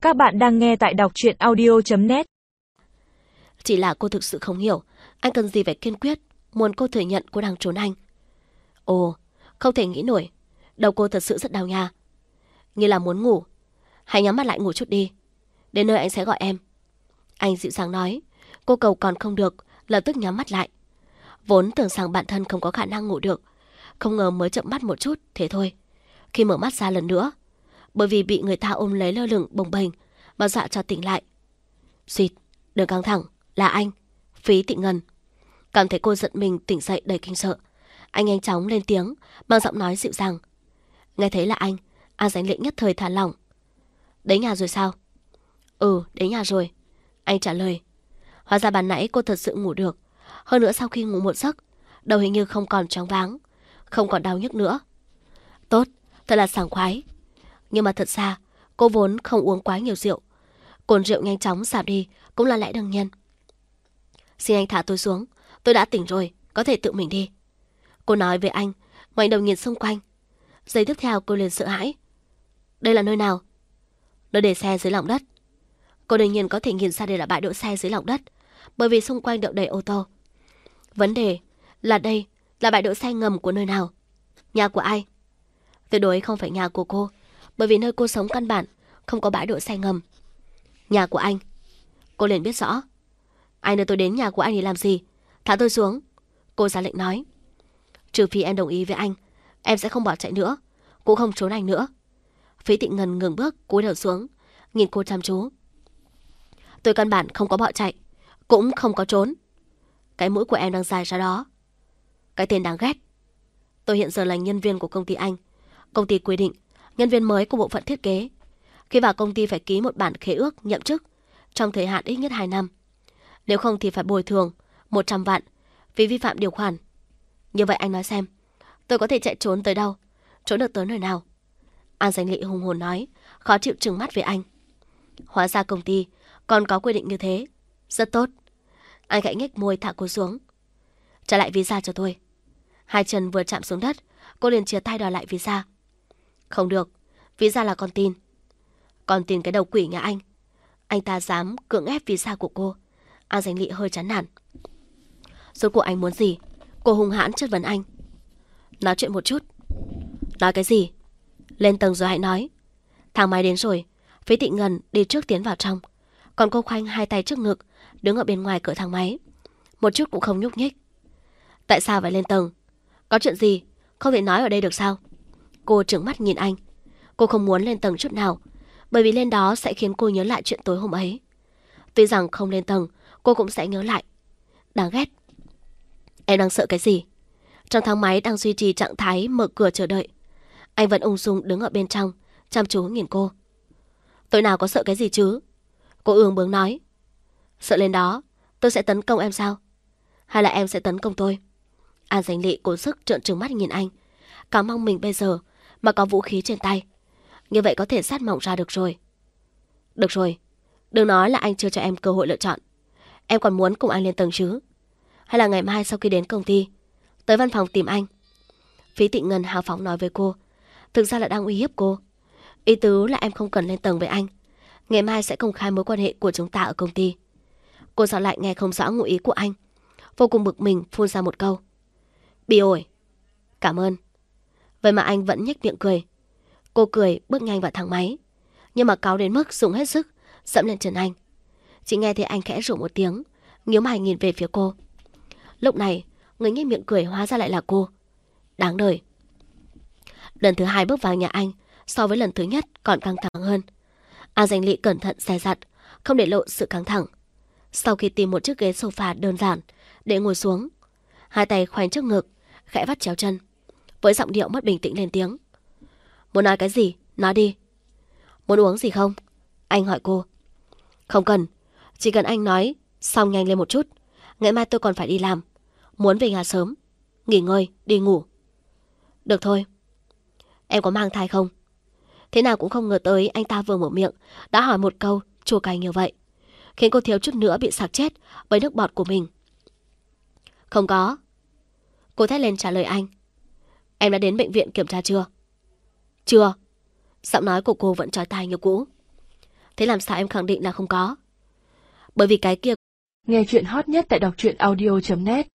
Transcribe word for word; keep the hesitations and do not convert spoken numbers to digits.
Các bạn đang nghe tại đọc truyện audio chấm net. Chỉ là cô thực sự không hiểu anh cần gì phải kiên quyết muốn cô thừa nhận cô đang trốn anh. Ồ, không thể nghĩ nổi. Đầu cô thật sự rất đau nha. Như là muốn ngủ. Hãy nhắm mắt lại ngủ chút đi. Đến nơi anh sẽ gọi em. Anh dịu dàng nói. Cô cầu còn không được, lập tức nhắm mắt lại. Vốn tưởng rằng bản thân không có khả năng ngủ được, không ngờ mới chậm mắt một chút, thế thôi. Khi mở mắt ra lần nữa, bởi vì bị người ta ôm lấy lơ lửng bồng bềnh mà dọa cho tỉnh lại. Xịt, đừng căng thẳng, là anh, Phí Tị Ngân. Cảm thấy cô giận mình tỉnh dậy đầy kinh sợ, anh nhanh chóng lên tiếng bằng giọng nói dịu dàng. Nghe thấy là anh, An Dánh Lệ nhất thời thả lỏng. Đến nhà rồi sao? Ừ, đến nhà rồi, anh trả lời. Hóa ra ban nãy cô thật sự ngủ được. Hơn nữa sau khi ngủ một giấc, đầu hình như không còn choáng váng, không còn đau nhức nữa. Tốt, thật là sảng khoái. Nhưng mà thật ra cô vốn không uống quá nhiều rượu. Cồn rượu nhanh chóng giảm đi cũng là lẽ đương nhiên. Xin anh thả tôi xuống, tôi đã tỉnh rồi, có thể tự mình đi. Cô nói với anh, ngoảnh đầu nhìn xung quanh. Giây tiếp theo cô liền sợ hãi. Đây là nơi nào? Nơi để xe dưới lòng đất. Cô đương nhiên có thể nhìn ra đây là bãi đỗ xe dưới lòng đất, bởi vì xung quanh đậu đầy ô tô. Vấn đề là đây là bãi đỗ xe ngầm của nơi nào? Nhà của ai? Tuyệt đối không phải nhà của cô, bởi vì nơi cô sống căn bản không có bãi đỗ xe ngầm. Nhà của anh. Cô liền biết rõ. Anh đưa tôi đến nhà của anh để làm gì? Thả tôi xuống, cô ra lệnh nói. Trừ phi em đồng ý với anh, em sẽ không bỏ chạy nữa, cũng không trốn anh nữa. Phí Tị Ngân ngừng bước, cúi đầu xuống, nhìn cô chăm chú. Tôi căn bản không có bỏ chạy, cũng không có trốn. Cái mũi của em đang dài ra đó. Cái tên đáng ghét. Tôi hiện giờ là nhân viên của công ty anh. Công ty quy định nhân viên mới của bộ phận thiết kế khi vào công ty phải ký một bản khế ước nhậm chức trong thời hạn ít nhất hai năm. Nếu không thì phải bồi thường một trăm vạn vì vi phạm điều khoản. Như vậy anh nói xem, tôi có thể chạy trốn tới đâu, trốn được tới nơi nào? An Dánh Lệ hùng hồn nói, khó chịu trừng mắt với anh. Hóa ra công ty còn có quy định như thế. Rất tốt. Anh gãy nhếch môi thả cô xuống. Trả lại visa cho tôi. Hai chân vừa chạm xuống đất, cô liền chia tay đòi lại visa. Không được, visa là con tin. Con tin cái đầu quỷ nhà anh. Anh ta dám cưỡng ép visa của cô. An Dánh Lệ hơi chán nản. Rốt cuộc anh muốn gì? Cô hung hãn chất vấn anh. Nói chuyện một chút. Nói cái gì? Lên tầng rồi hãy nói. Thang máy đến rồi. Phí Tị Ngân đi trước tiến vào trong, còn cô khoanh hai tay trước ngực, đứng ở bên ngoài cửa thang máy, một chút cũng không nhúc nhích. Tại sao phải lên tầng? Có chuyện gì? Không thể nói ở đây được sao? Cô trừng mắt nhìn anh. Cô không muốn lên tầng chút nào, bởi vì lên đó sẽ khiến cô nhớ lại chuyện tối hôm ấy. Tuy rằng không lên tầng, cô cũng sẽ nhớ lại. Đáng ghét. Em đang sợ cái gì? Trong thang máy đang duy trì trạng thái mở cửa chờ đợi. Anh vẫn ung dung đứng ở bên trong, chăm chú nhìn cô. Tôi nào có sợ cái gì chứ? Cô ương bướng nói. Sợ lên đó tôi sẽ tấn công em sao? Hay là em sẽ tấn công tôi? An Dánh Lệ cố sức trợn trừng mắt nhìn anh, cả mong mình bây giờ mà có vũ khí trên tay, như vậy có thể sát mỏng ra được rồi. Được rồi, đừng nói là anh chưa cho em cơ hội lựa chọn. Em còn muốn cùng anh lên tầng chứ? Hay là ngày mai sau khi đến công ty tới văn phòng tìm anh? Phí Tị Ngân hào phóng nói với cô, thực ra là đang uy hiếp cô. Ý tứ là em không cần lên tầng với anh, ngày mai sẽ công khai mối quan hệ của chúng ta ở công ty. Cô sao lại nghe không rõ ngụ ý của anh, vô cùng bực mình phun ra một câu. Bị ổi. Cảm ơn. Vậy mà anh vẫn nhếch miệng cười. Cô cười bước nhanh vào thang máy, nhưng mà cáu đến mức dùng hết sức dẫm lên chân anh. Chỉ nghe thấy anh khẽ rủ một tiếng, nhíu mày nhìn về phía cô. Lúc này người nhếch miệng cười hóa ra lại là cô. Đáng đời. Lần thứ hai bước vào nhà anh so với lần thứ nhất còn căng thẳng hơn. An Dánh Lệ cẩn thận dè dặt, không để lộ sự căng thẳng. Sau khi tìm một chiếc ghế sofa đơn giản để ngồi xuống, hai tay khoanh trước ngực, khẽ vắt chéo chân, với giọng điệu mất bình tĩnh lên tiếng. Muốn nói cái gì? Nói đi. Muốn uống gì không? Anh hỏi cô. Không cần, chỉ cần anh nói xong nhanh lên một chút. Ngày mai tôi còn phải đi làm, muốn về nhà sớm, nghỉ ngơi, đi ngủ. Được thôi. Em có mang thai không? Thế nào cũng không ngờ tới anh ta vừa mở miệng đã hỏi một câu chua cay như vậy, khiến cô thiếu chút nữa bị sặc chết với nước bọt của mình. Không có. Cô thét lên trả lời anh. Em đã đến bệnh viện kiểm tra chưa? Chưa. Giọng nói của cô vẫn trói tai như cũ. Thế làm sao em khẳng định là không có? Bởi vì cái kia... Nghe chuyện hot nhất tại đọc truyện audio chấm net